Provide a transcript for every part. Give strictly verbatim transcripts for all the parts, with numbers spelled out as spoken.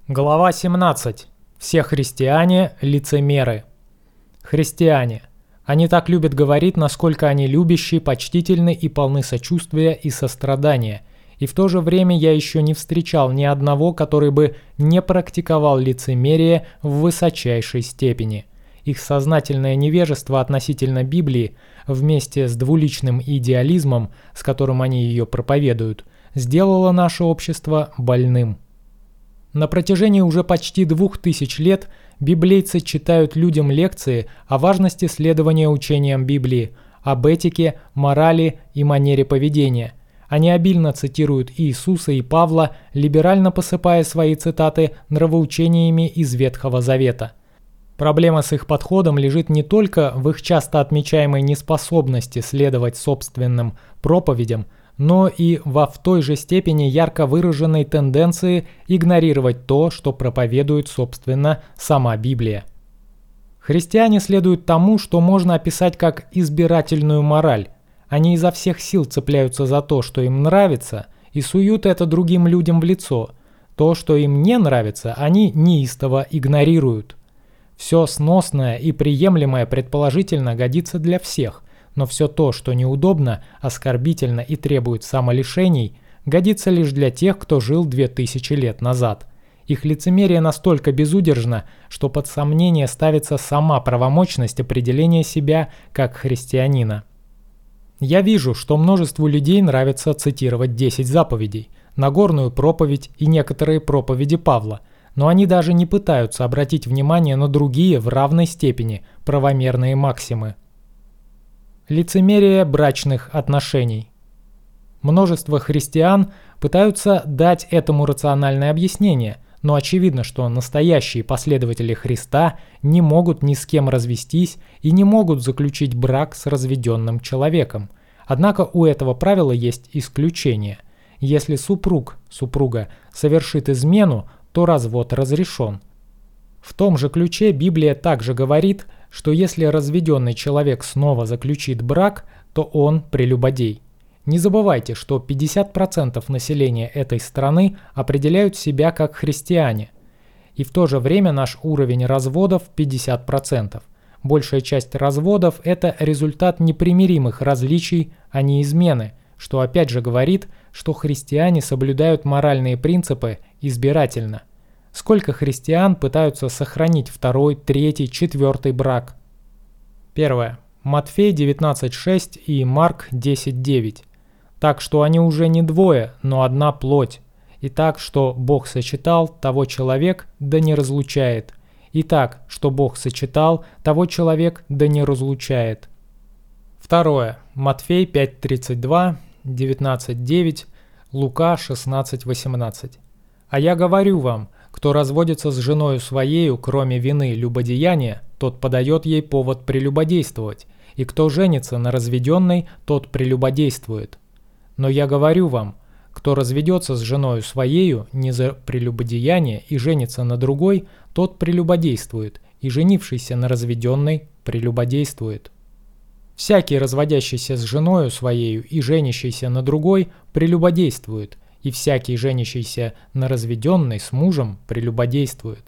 Глава семнадцать. Все христиане – лицемеры. Христиане. Они так любят говорить, насколько они любящие, почтительны и полны сочувствия и сострадания. И в то же время я еще не встречал ни одного, который бы не практиковал лицемерие в высочайшей степени. Их сознательное невежество относительно Библии, вместе с двуличным идеализмом, с которым они ее проповедуют, сделало наше общество больным. На протяжении уже почти двух тысяч лет библейцы читают людям лекции о важности следования учениям Библии, об этике, морали и манере поведения. Они обильно цитируют Иисуса и Павла, либерально посыпая свои цитаты нравоучениями из Ветхого Завета. Проблема с их подходом лежит не только в их часто отмечаемой неспособности следовать собственным проповедям, но и во в той же степени ярко выраженной тенденции игнорировать то, что проповедует, собственно, сама Библия. Христиане следуют тому, что можно описать как избирательную мораль. Они изо всех сил цепляются за то, что им нравится, и суют это другим людям в лицо. То, что им не нравится, они неистово игнорируют. Все сносное и приемлемое предположительно годится для всех, но все то, что неудобно, оскорбительно и требует самолишений, годится лишь для тех, кто жил две тысячи лет назад. Их лицемерие настолько безудержно, что под сомнение ставится сама правомочность определения себя как христианина. Я вижу, что множеству людей нравится цитировать десять заповедей, Нагорную проповедь и некоторые проповеди Павла, но они даже не пытаются обратить внимание на другие в равной степени правомерные максимы. Лицемерие брачных отношений. Множество христиан пытаются дать этому рациональное объяснение, но очевидно, что настоящие последователи Христа не могут ни с кем развестись и не могут заключить брак с разведенным человеком. Однако у этого правила есть исключение. Если супруг, супруга совершит измену, то развод разрешен. В том же ключе Библия также говорит, что если разведенный человек снова заключит брак, то он прелюбодей. Не забывайте, что пятьдесят процентов населения этой страны определяют себя как христиане. И в то же время наш уровень разводов пятьдесят процентов. Большая часть разводов – это результат непримиримых различий, а не измены, что опять же говорит, что христиане соблюдают моральные принципы избирательно. Сколько христиан пытаются сохранить второй, третий, четвертый брак? Первое. Матфей девятнадцать шесть и Марк десять девять. Так что они уже не двое, но одна плоть. И так, что Бог сочетал, того человек да не разлучает. И так, что Бог сочетал, того человек да не разлучает. Второе. Матфей пять тридцать два, девятнадцать девять, Лука шестнадцать восемнадцать. А я говорю вам, кто разводится с женою своею, кроме вины любодеяния, тот подает ей повод прелюбодействовать, и кто женится на разведенной, тот прелюбодействует. Но я говорю вам, кто разведется с женою своею не за прелюбодеяние и женится на другой, тот прелюбодействует, и женившийся на разведенной прелюбодействует. Всякий, разводящийся с женою своею и женящийся на другой, прелюбодействует, и всякий, женящийся на разведенной с мужем, прелюбодействует.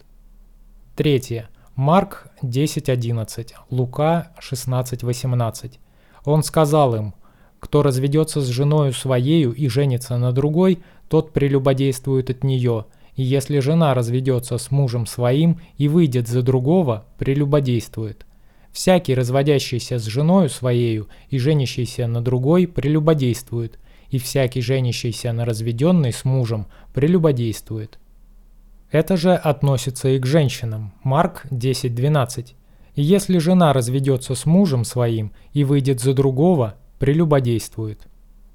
Третье. Марк десять одиннадцать, Лука шестнадцать восемнадцать. Он сказал им: «Кто разведется с женою своею и женится на другой, тот прелюбодействует от нее, и если жена разведется с мужем своим и выйдет за другого, прелюбодействует. Всякий, разводящийся с женою своею и женящийся на другой, прелюбодействует, и всякий, женящийся на разведенной с мужем, прелюбодействует». Это же относится и к женщинам. Марк десять двенадцать. «И если жена разведется с мужем своим и выйдет за другого, прелюбодействует».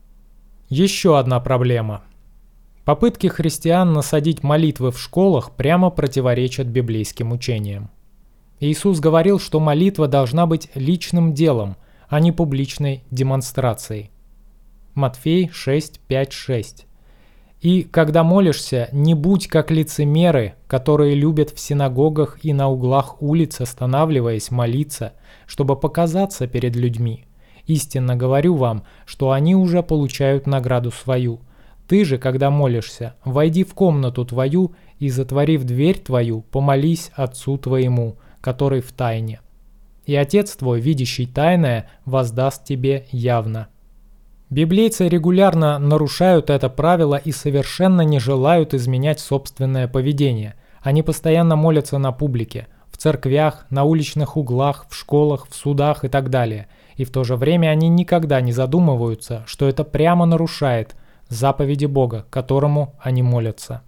Еще одна проблема. Попытки христиан насадить молитвы в школах прямо противоречат библейским учениям. Иисус говорил, что молитва должна быть личным делом, а не публичной демонстрацией. Матфей шесть пять шесть. «И когда молишься, не будь как лицемеры, которые любят в синагогах и на углах улиц, останавливаясь молиться, чтобы показаться перед людьми. Истинно говорю вам, что они уже получают награду свою. Ты же, когда молишься, войди в комнату твою и, затворив дверь твою, помолись Отцу твоему, который в тайне. И Отец твой, видящий тайное, воздаст тебе явно». Библейцы регулярно нарушают это правило и совершенно не желают изменять собственное поведение. Они постоянно молятся на публике, в церквях, на уличных углах, в школах, в судах и так далее. И в то же время они никогда не задумываются, что это прямо нарушает заповеди Бога, которому они молятся.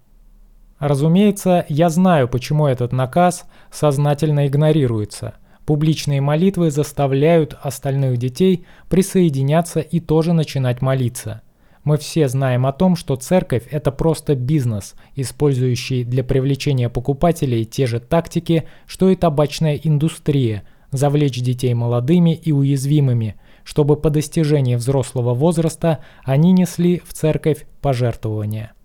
Разумеется, я знаю, почему этот наказ сознательно игнорируется. Публичные молитвы заставляют остальных детей присоединяться и тоже начинать молиться. Мы все знаем о том, что церковь – это просто бизнес, использующий для привлечения покупателей те же тактики, что и табачная индустрия – завлечь детей молодыми и уязвимыми, чтобы по достижении взрослого возраста они несли в церковь пожертвования.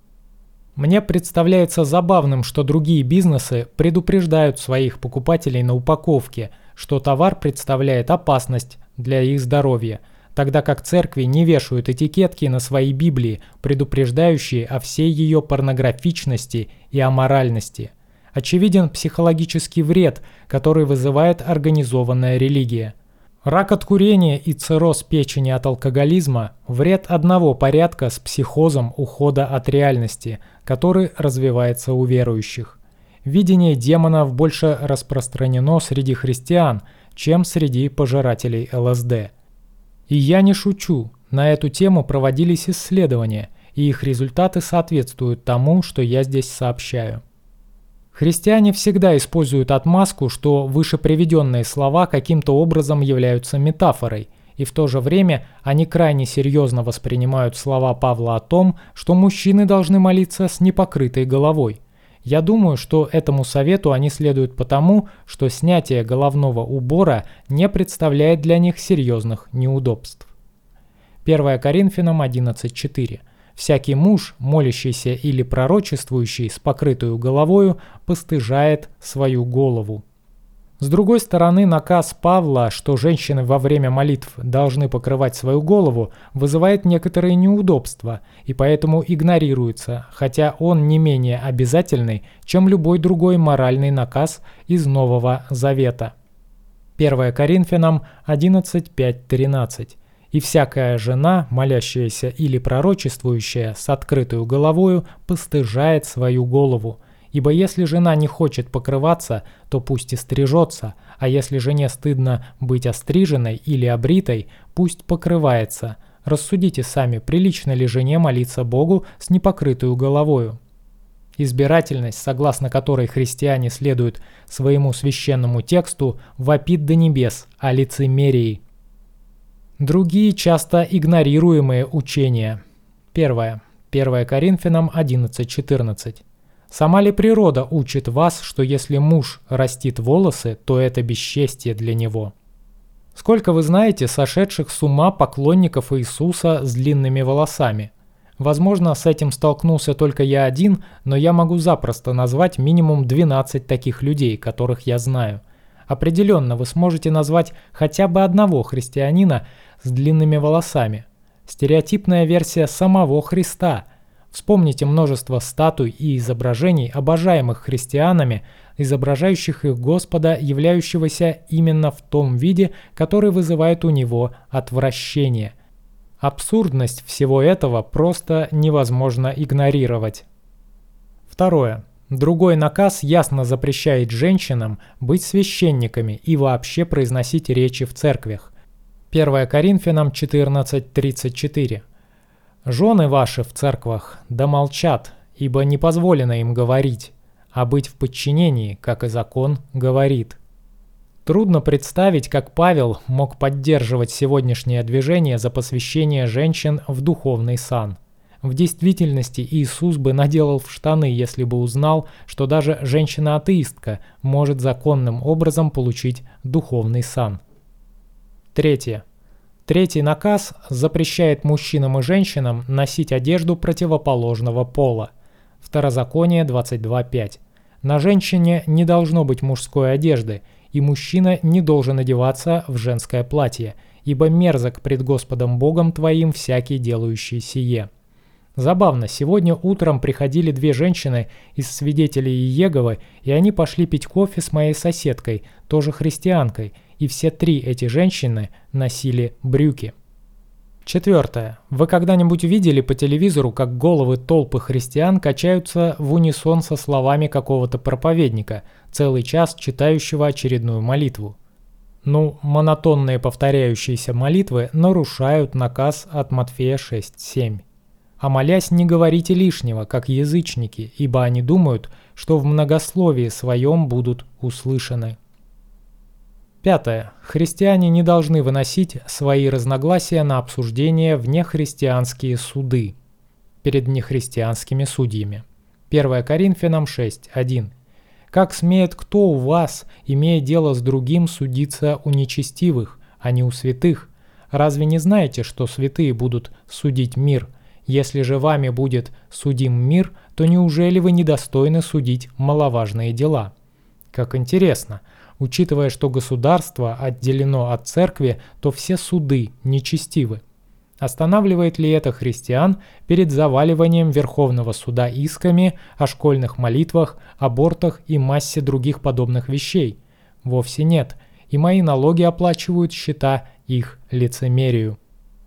Мне представляется забавным, что другие бизнесы предупреждают своих покупателей на упаковке, что товар представляет опасность для их здоровья, тогда как церкви не вешают этикетки на свои Библии, предупреждающие о всей ее порнографичности и аморальности. Очевиден психологический вред, который вызывает организованная религия. Рак от курения и цирроз печени от алкоголизма – вред одного порядка с психозом ухода от реальности, который развивается у верующих. Видение демонов больше распространено среди христиан, чем среди пожирателей эл эс дэ. И я не шучу, на эту тему проводились исследования, и их результаты соответствуют тому, что я здесь сообщаю. Христиане всегда используют отмазку, что вышеприведенные слова каким-то образом являются метафорой, и в то же время они крайне серьезно воспринимают слова Павла о том, что мужчины должны молиться с непокрытой головой. Я думаю, что этому совету они следуют потому, что снятие головного убора не представляет для них серьезных неудобств. первое Коринфянам одиннадцать четыре. «Всякий муж, молящийся или пророчествующий с покрытую головою, постыжает свою голову». С другой стороны, наказ Павла, что женщины во время молитв должны покрывать свою голову, вызывает некоторые неудобства и поэтому игнорируется, хотя он не менее обязательный, чем любой другой моральный наказ из Нового Завета. первое Коринфянам одиннадцать пять тринадцать. «И всякая жена, молящаяся или пророчествующая с открытую головою, постыжает свою голову. Ибо если жена не хочет покрываться, то пусть и стрижется, а если жене стыдно быть остриженной или обритой, пусть покрывается. Рассудите сами, прилично ли жене молиться Богу с непокрытую головою». Избирательность, согласно которой христиане следуют своему священному тексту, вопит до небес о лицемерии. Другие часто игнорируемые учения. Первое. первое Коринфянам одиннадцать четырнадцать. «Сама ли природа учит вас, что если муж растит волосы, то это бесчестие для него?» Сколько вы знаете сошедших с ума поклонников Иисуса с длинными волосами? Возможно, с этим столкнулся только я один, но я могу запросто назвать минимум двенадцать таких людей, которых я знаю. Определенно, вы сможете назвать хотя бы одного христианина с длинными волосами. Стереотипная версия самого Христа. Вспомните множество статуй и изображений, обожаемых христианами, изображающих их Господа, являющегося именно в том виде, который вызывает у него отвращение. Абсурдность всего этого просто невозможно игнорировать. Второе. Другой наказ ясно запрещает женщинам быть священниками и вообще произносить речи в церквях. первое Коринфянам четырнадцать тридцать четыре. «Жены ваши в церквах да молчат, ибо не позволено им говорить, а быть в подчинении, как и закон говорит». Трудно представить, как Павел мог поддерживать сегодняшнее движение за посвящение женщин в духовный сан. В действительности Иисус бы наделал в штаны, если бы узнал, что даже женщина-атеистка может законным образом получить духовный сан. Третье. Третий наказ запрещает мужчинам и женщинам носить одежду противоположного пола. Второзаконие двадцать два пять. На женщине не должно быть мужской одежды, и мужчина не должен одеваться в женское платье, ибо мерзок пред Господом Богом твоим всякий делающий сие. Забавно, сегодня утром приходили две женщины из свидетелей Иеговы, и они пошли пить кофе с моей соседкой, тоже христианкой, и все три эти женщины носили брюки. Четвертое. Вы когда-нибудь видели по телевизору, как головы толпы христиан качаются в унисон со словами какого-то проповедника, целый час читающего очередную молитву? Ну, монотонные повторяющиеся молитвы нарушают наказ от Матфея шесть семь. А молясь, не говорите лишнего, как язычники, ибо они думают, что в многословии своем будут услышаны. Пятое. Христиане не должны выносить свои разногласия на обсуждение в нехристианские суды перед нехристианскими судьями. первое Коринфянам шесть один. «Как смеет кто у вас, имея дело с другим, судиться у нечестивых, а не у святых? Разве не знаете, что святые будут судить мир? Если же вами будет судим мир, то неужели вы недостойны судить маловажные дела?» Как интересно. Учитывая, что государство отделено от церкви, то все суды нечестивы. Останавливает ли это христиан перед заваливанием Верховного суда исками о школьных молитвах, абортах и массе других подобных вещей? Вовсе нет, и мои налоги оплачивают счета их лицемерию.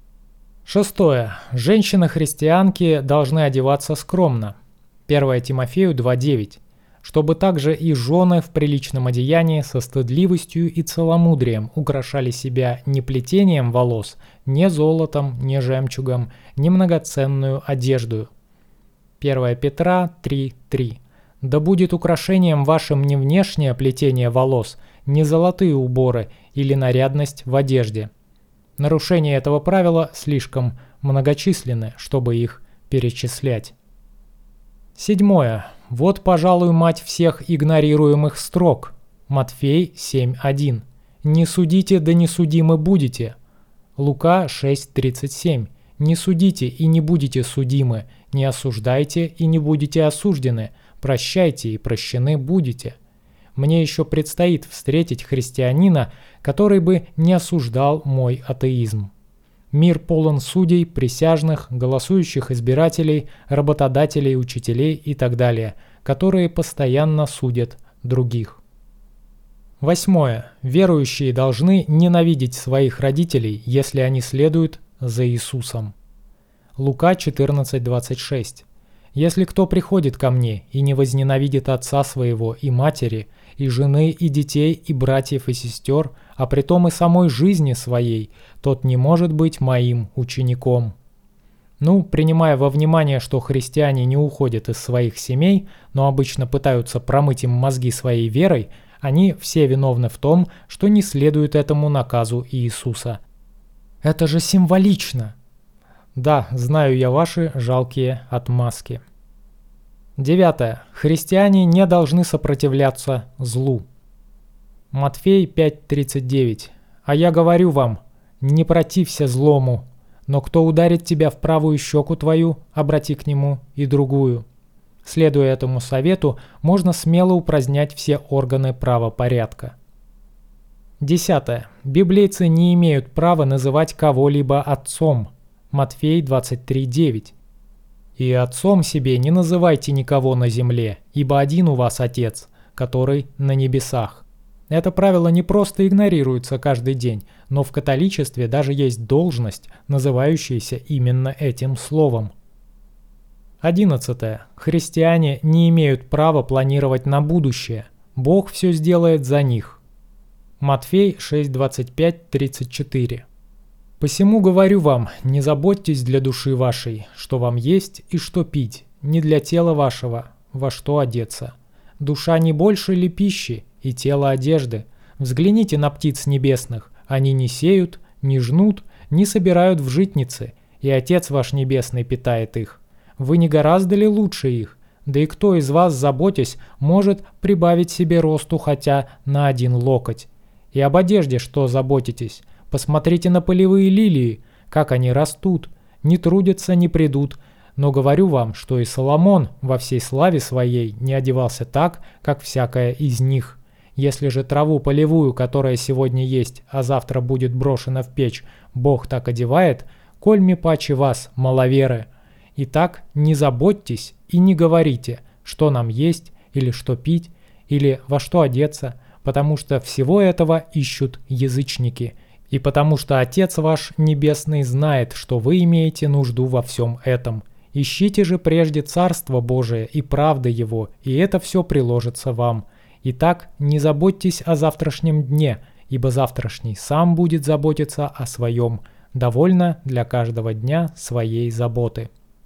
Шестое. Женщины-христианки должны одеваться скромно. первое Тимофею два девять. Чтобы также и жены в приличном одеянии со стыдливостью и целомудрием украшали себя не плетением волос, не золотом, не жемчугом, не многоценную одежду. первое Петра три три. Да будет украшением вашим не внешнее плетение волос, не золотые уборы или нарядность в одежде. Нарушения этого правила слишком многочисленны, чтобы их перечислять. Седьмое. Вот, пожалуй, мать всех игнорируемых строк. Матфей семь один. «Не судите, да не судимы будете». Лука шесть тридцать семь. «Не судите и не будете судимы, не осуждайте и не будете осуждены, прощайте и прощены будете». Мне еще предстоит встретить христианина, который бы не осуждал мой атеизм. Мир полон судей, присяжных, голосующих избирателей, работодателей, учителей и так далее, которые постоянно судят других. Восьмое. Верующие должны ненавидеть своих родителей, если они следуют за Иисусом. Лука четырнадцать двадцать шесть. «Если кто приходит ко мне и не возненавидит отца своего и матери, и жены, и детей, и братьев, и сестер, а притом и самой жизни своей, тот не может быть моим учеником». Ну, принимая во внимание, что христиане не уходят из своих семей, но обычно пытаются промыть им мозги своей верой, они все виновны в том, что не следуют этому наказу Иисуса. Это же символично! Да, знаю я ваши жалкие отмазки. Девятое. Христиане не должны сопротивляться злу. Матфей пять тридцать девять. «А я говорю вам, не протився злому, но кто ударит тебя в правую щеку твою, обрати к нему и другую». Следуя этому совету, можно смело упразднять все органы правопорядка. Десятое. Библейцы не имеют права называть кого-либо отцом. Матфей двадцать три девять. «И отцом себе не называйте никого на земле, ибо один у вас Отец, который на небесах». Это правило не просто игнорируется каждый день, но в католичестве даже есть должность, называющаяся именно этим словом. Одиннадцатое. Христиане не имеют права планировать на будущее. Бог все сделает за них. Матфей шесть двадцать пять тридцать четыре. «Посему говорю вам, не заботьтесь для души вашей, что вам есть и что пить, не для тела вашего, во что одеться. Душа не больше ли пищи, и тело одежды? Взгляните на птиц небесных, они не сеют, не жнут, не собирают в житницы, и Отец ваш Небесный питает их. Вы не гораздо ли лучше их? Да и кто из вас, заботясь, может прибавить себе росту хотя на один локоть? И об одежде что заботитесь? Посмотрите на полевые лилии, как они растут, не трудятся, не придут. Но говорю вам, что и Соломон во всей славе своей не одевался так, как всякая из них. Если же траву полевую, которая сегодня есть, а завтра будет брошена в печь, Бог так одевает, коль ми паче вас, маловеры. Итак, не заботьтесь и не говорите, что нам есть или что пить, или во что одеться, потому что всего этого ищут язычники, и потому что Отец ваш Небесный знает, что вы имеете нужду во всем этом. Ищите же прежде Царство Божие и правды Его, и это все приложится вам. Итак, не заботьтесь о завтрашнем дне, ибо завтрашний сам будет заботиться о своем. Довольно для каждого дня своей заботы».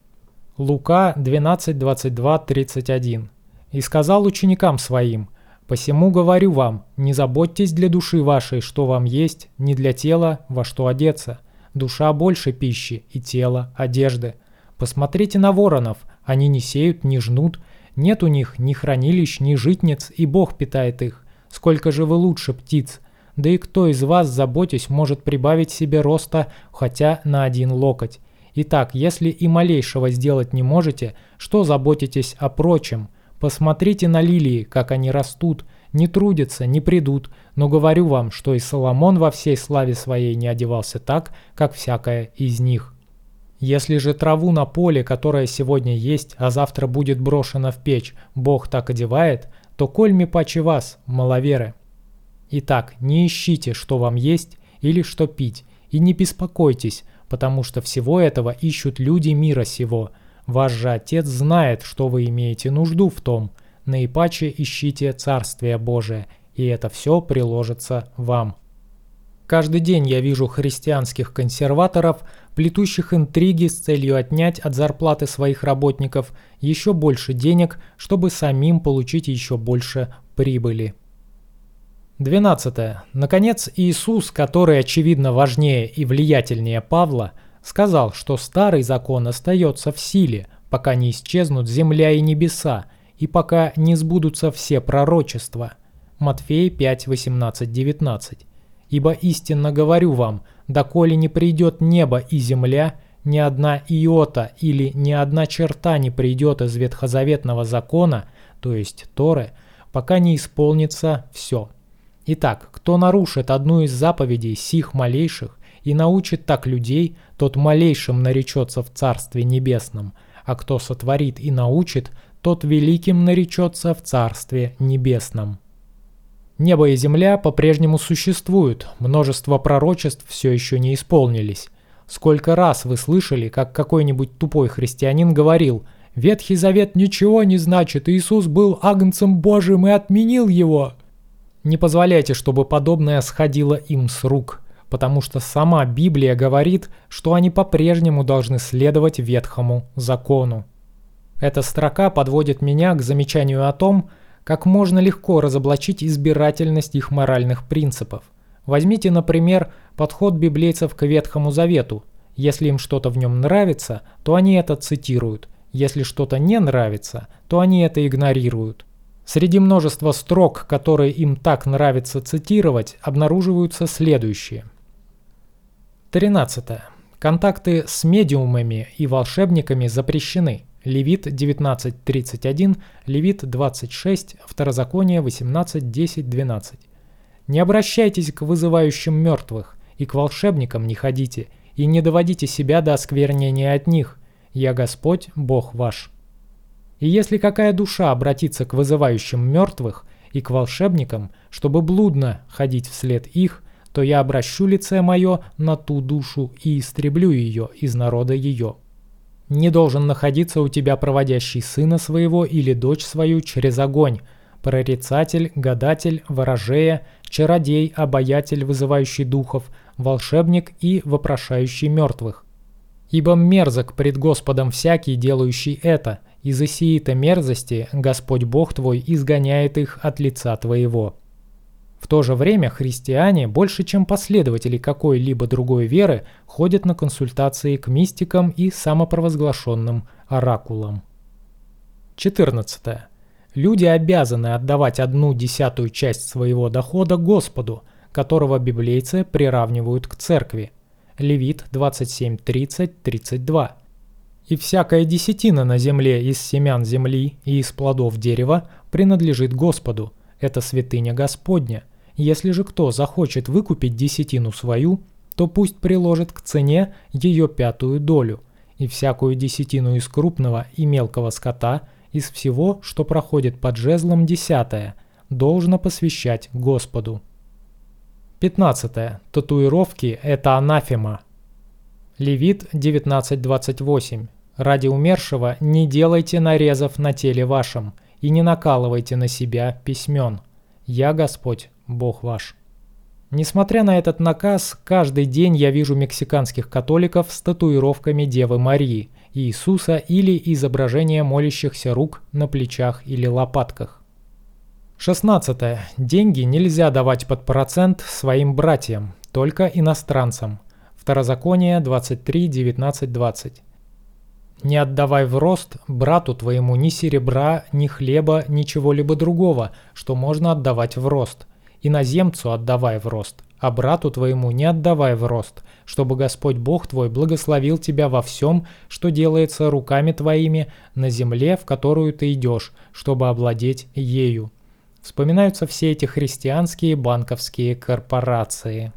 Лука двенадцать, двадцать два, тридцать один. «И сказал ученикам своим: посему говорю вам, не заботьтесь для души вашей, что вам есть, не для тела, во что одеться. Душа больше пищи, и тело – одежды. Посмотрите на воронов, они не сеют, не жнут, нет у них ни хранилищ, ни житниц, и Бог питает их. Сколько же вы лучше птиц? Да и кто из вас, заботясь, может прибавить себе роста хотя на один локоть? Итак, если и малейшего сделать не можете, что заботитесь о прочем? Посмотрите на лилии, как они растут, не трудятся, не придут, но говорю вам, что и Соломон во всей славе своей не одевался так, как всякая из них. Если же траву на поле, которая сегодня есть, а завтра будет брошена в печь, Бог так одевает, то кольми паче вас, маловеры. Итак, не ищите, что вам есть или что пить, и не беспокойтесь, потому что всего этого ищут люди мира сего. Ваш же Отец знает, что вы имеете нужду в том. Наипаче ищите Царствие Божие, и это все приложится вам». Каждый день я вижу христианских консерваторов, плетущих интриги с целью отнять от зарплаты своих работников еще больше денег, чтобы самим получить еще больше прибыли. двенадцатое. Наконец, Иисус, который, очевидно, важнее и влиятельнее Павла, сказал, что старый закон остается в силе, пока не исчезнут земля и небеса, и пока не сбудутся все пророчества. Матфея пять, восемнадцать, девятнадцать. «Ибо истинно говорю вам, доколе не придет небо и земля, ни одна иота или ни одна черта не придет из ветхозаветного закона, то есть Торы, пока не исполнится все. Итак, кто нарушит одну из заповедей сих малейших и научит так людей, тот малейшим наречется в Царстве Небесном, а кто сотворит и научит, тот великим наречется в Царстве Небесном». Небо и земля по-прежнему существуют, множество пророчеств все еще не исполнились. Сколько раз вы слышали, как какой-нибудь тупой христианин говорил: «Ветхий Завет ничего не значит, Иисус был агнцем Божьим и отменил его». Не позволяйте, чтобы подобное сходило им с рук, потому что сама Библия говорит, что они по-прежнему должны следовать Ветхому Закону. Эта строка подводит меня к замечанию о том, как можно легко разоблачить избирательность их моральных принципов. Возьмите, например, подход библейцев к Ветхому Завету. Если им что-то в нем нравится, то они это цитируют. Если что-то не нравится, то они это игнорируют. Среди множества строк, которые им так нравится цитировать, обнаруживаются следующие. тринадцатое. Контакты с медиумами и волшебниками запрещены. Левит девятнадцать тридцать один, Левит двадцать шесть, Второзаконие восемнадцать десять двенадцать. «Не обращайтесь к вызывающим мертвых, и к волшебникам не ходите, и не доводите себя до осквернения от них. Я Господь, Бог ваш». И если какая душа обратится к вызывающим мертвых и к волшебникам, чтобы блудно ходить вслед их, то я обращу лице мое на ту душу и истреблю ее из народа ее. Не должен находиться у тебя проводящий сына своего или дочь свою через огонь, прорицатель, гадатель, ворожея, чародей, обаятель, вызывающий духов, волшебник и вопрошающий мертвых. Ибо мерзок пред Господом всякий, делающий это, из-за сии-то мерзости Господь Бог твой изгоняет их от лица твоего». В то же время христиане, больше чем последователи какой-либо другой веры, ходят на консультации к мистикам и самопровозглашенным оракулам. четырнадцатое. Люди обязаны отдавать одну десятую часть своего дохода Господу, которого библейцы приравнивают к церкви. Левит двадцать семь тридцать тридцать два. «И всякая десятина на земле из семян земли и из плодов дерева принадлежит Господу. Это святыня Господня. Если же кто захочет выкупить десятину свою, то пусть приложит к цене ее пятую долю. и всякую десятину из крупного и мелкого скота, из всего, что проходит под жезлом десятое, должно посвящать Господу. пятнадцатое. Татуировки – это анафема. Левит девятнадцать двадцать восемь. Ради умершего не делайте нарезов на теле вашем и не накалывайте на себя письмен. Я Господь, Бог ваш. Несмотря на этот наказ, каждый день я вижу мексиканских католиков с татуировками Девы Марии, Иисуса или изображения молящихся рук на плечах или лопатках. шестнадцатое. Деньги нельзя давать под процент своим братьям, только иностранцам. Второзаконие двадцать три девятнадцать двадцать. Не отдавай в рост брату твоему ни серебра, ни хлеба, ни чего-либо другого, что можно отдавать в рост. Иноземцу отдавай в рост, а брату твоему не отдавай в рост, чтобы Господь Бог твой благословил тебя во всем, что делается руками твоими на земле, в которую ты идешь, чтобы овладеть ею. Вспоминаются все эти христианские банковские корпорации.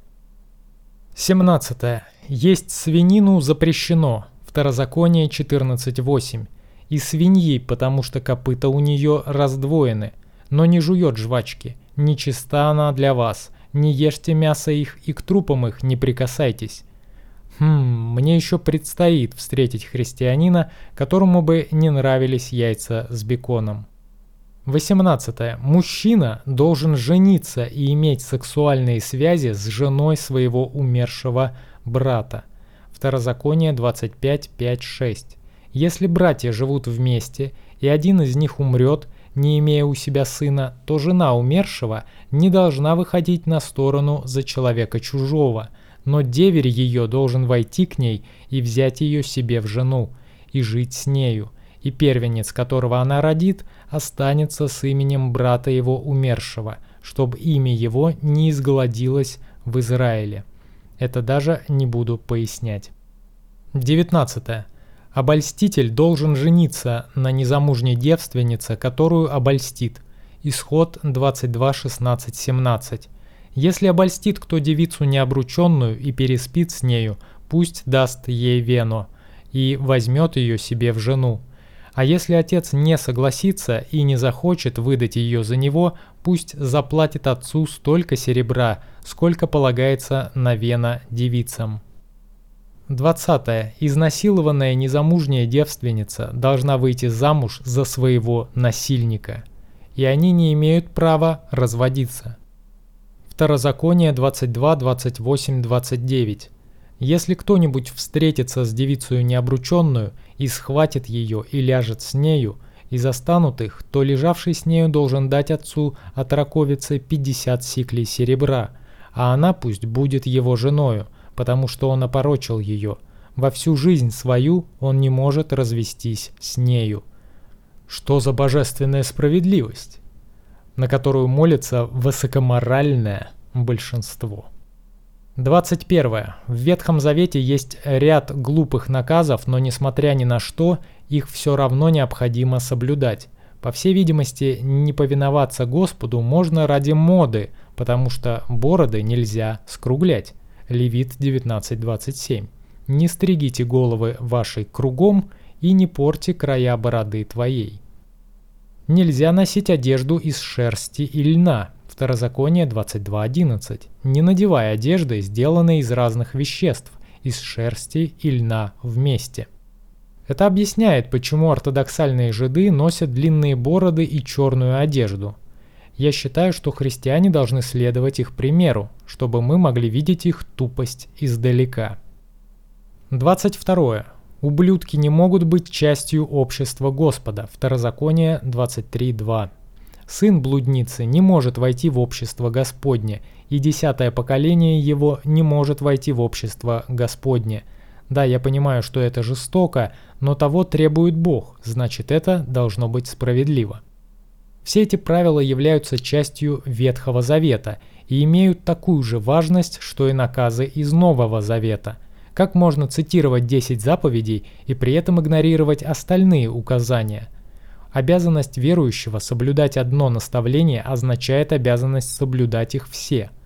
семнадцатое. Есть свинину запрещено. Второзаконие четырнадцать восемь. И свиньи, потому что копыта у нее раздвоены, но не жует жвачки. Нечиста она для вас. Не ешьте мясо их и к трупам их не прикасайтесь. Хм, мне еще предстоит встретить христианина, которому бы не нравились яйца с беконом. восемнадцатое. Мужчина должен жениться и иметь сексуальные связи с женой своего умершего брата. Второзаконие двадцать пять пять шесть. Если братья живут вместе, и один из них умрет, не имея у себя сына, то жена умершего не должна выходить на сторону за человека чужого, но деверь ее должен войти к ней и взять ее себе в жену, и жить с нею, и первенец, которого она родит, останется с именем брата его умершего, чтобы имя его не изгладилось в Израиле. Это даже не буду пояснять. девятнадцатое. Обольститель должен жениться на незамужней девственнице, которую обольстит. Исход двадцать два шестнадцать семнадцать. Если обольстит кто девицу необрученную и переспит с нею, пусть даст ей вену и возьмет ее себе в жену. А если отец не согласится и не захочет выдать ее за него, пусть заплатит отцу столько серебра, сколько полагается на вена девицам. двадцатое. Изнасилованная незамужняя девственница должна выйти замуж за своего насильника, и они не имеют права разводиться. Второзаконие двадцать два двадцать восемь двадцать девять. Если кто-нибудь встретится с девицей необрученную и схватит ее и ляжет с нею, и застанут их, то лежавший с нею должен дать отцу от раковицы пятьдесят сиклей серебра, а она пусть будет его женою, потому что он опорочил ее. Во всю жизнь свою он не может развестись с нею. Что за божественная справедливость, на которую молится высокоморальное большинство? двадцать первое. В Ветхом Завете есть ряд глупых наказов, но несмотря ни на что, их все равно необходимо соблюдать. По всей видимости, не повиноваться Господу можно ради моды, потому что бороды нельзя скруглять. Левит девятнадцать двадцать семь. Не стригите головы вашей кругом и не порти края бороды твоей. Нельзя носить одежду из шерсти и льна. Второзаконие двадцать два одиннадцать. Не надевай одежды, сделанные из разных веществ, из шерсти и льна вместе. Это объясняет, почему ортодоксальные жиды носят длинные бороды и черную одежду. Я считаю, что христиане должны следовать их примеру, чтобы мы могли видеть их тупость издалека. двадцать второе. Ублюдки не могут быть частью общества Господа. Второзаконие двадцать три два. Сын блудницы не может войти в общество Господне, и десятое поколение его не может войти в общество Господне. Да, я понимаю, что это жестоко, но того требует Бог, значит, это должно быть справедливо. Все эти правила являются частью Ветхого Завета и имеют такую же важность, что и наказы из Нового Завета. Как можно цитировать десять заповедей и при этом игнорировать остальные указания? Обязанность верующего соблюдать одно наставление означает обязанность соблюдать их все.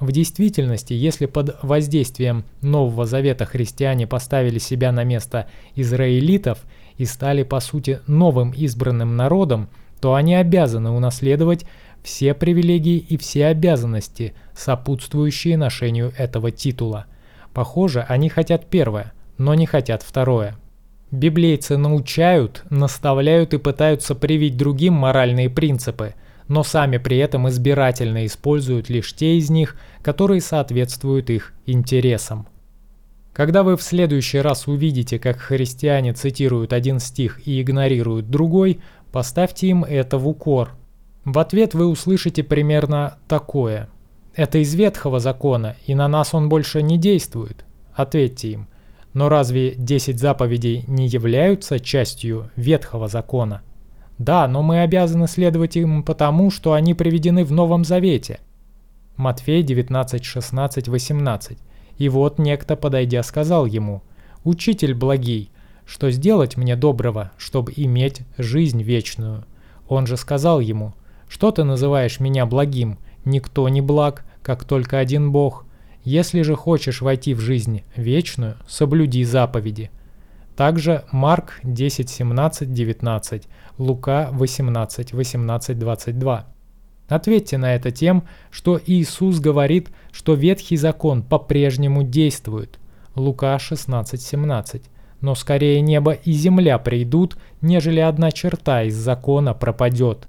В действительности, если под воздействием Нового Завета христиане поставили себя на место израилитов и стали по сути новым избранным народом, то они обязаны унаследовать все привилегии и все обязанности, сопутствующие ношению этого титула. Похоже, они хотят первое, но не хотят второе. Библейцы научают, наставляют и пытаются привить другим моральные принципы, но сами при этом избирательно используют лишь те из них, которые соответствуют их интересам. Когда вы в следующий раз увидите, как христиане цитируют один стих и игнорируют другой, поставьте им это в укор. В ответ вы услышите примерно такое: «Это из Ветхого закона, и на нас он больше не действует». Ответьте им: «Но разве десять заповедей не являются частью Ветхого закона?» «Да, но мы обязаны следовать им потому, что они приведены в Новом Завете». Матфея девятнадцать, шестнадцать, восемнадцать. «И вот некто, подойдя, сказал ему: „Учитель благий, что сделать мне доброго, чтобы иметь жизнь вечную?“ Он же сказал ему: „Что ты называешь меня благим? Никто не благ, как только один Бог. Если же хочешь войти в жизнь вечную, соблюди заповеди». Также Марк десять, семнадцать, девятнадцать, Лука восемнадцать, восемнадцать, двадцать два. Ответьте на это тем, что Иисус говорит, что Ветхий закон по-прежнему действует. Лука шестнадцать, семнадцать. «Но скорее небо и земля придут, нежели одна черта из закона пропадет».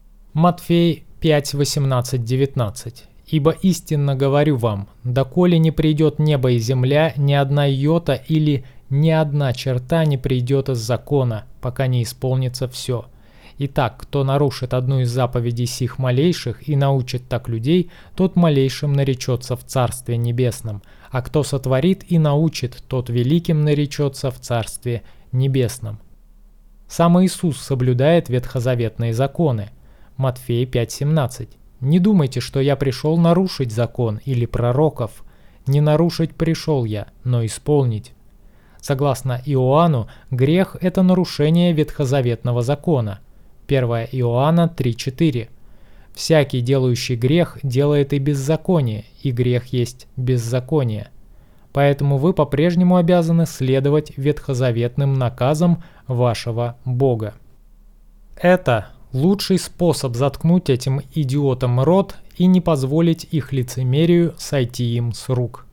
Матфей пять, восемнадцать, девятнадцать. «Ибо истинно говорю вам, доколе не придет небо и земля, ни одна йота или ни одна черта не придет из закона, пока не исполнится все. Итак, кто нарушит одну из заповедей сих малейших и научит так людей, тот малейшим наречется в Царстве Небесном, а кто сотворит и научит, тот великим наречется в Царстве Небесном». Сам Иисус соблюдает ветхозаветные законы. Матфея пять, семнадцать. «Не думайте, что я пришел нарушить закон или пророков. Не нарушить пришел я, но исполнить». Согласно Иоанну, грех – это нарушение ветхозаветного закона. первое Иоанна три, четыре. «Всякий, делающий грех, делает и беззаконие, и грех есть беззаконие». Поэтому вы по-прежнему обязаны следовать ветхозаветным наказам вашего Бога. Это лучший способ заткнуть этим идиотам рот и не позволить их лицемерию сойти им с рук.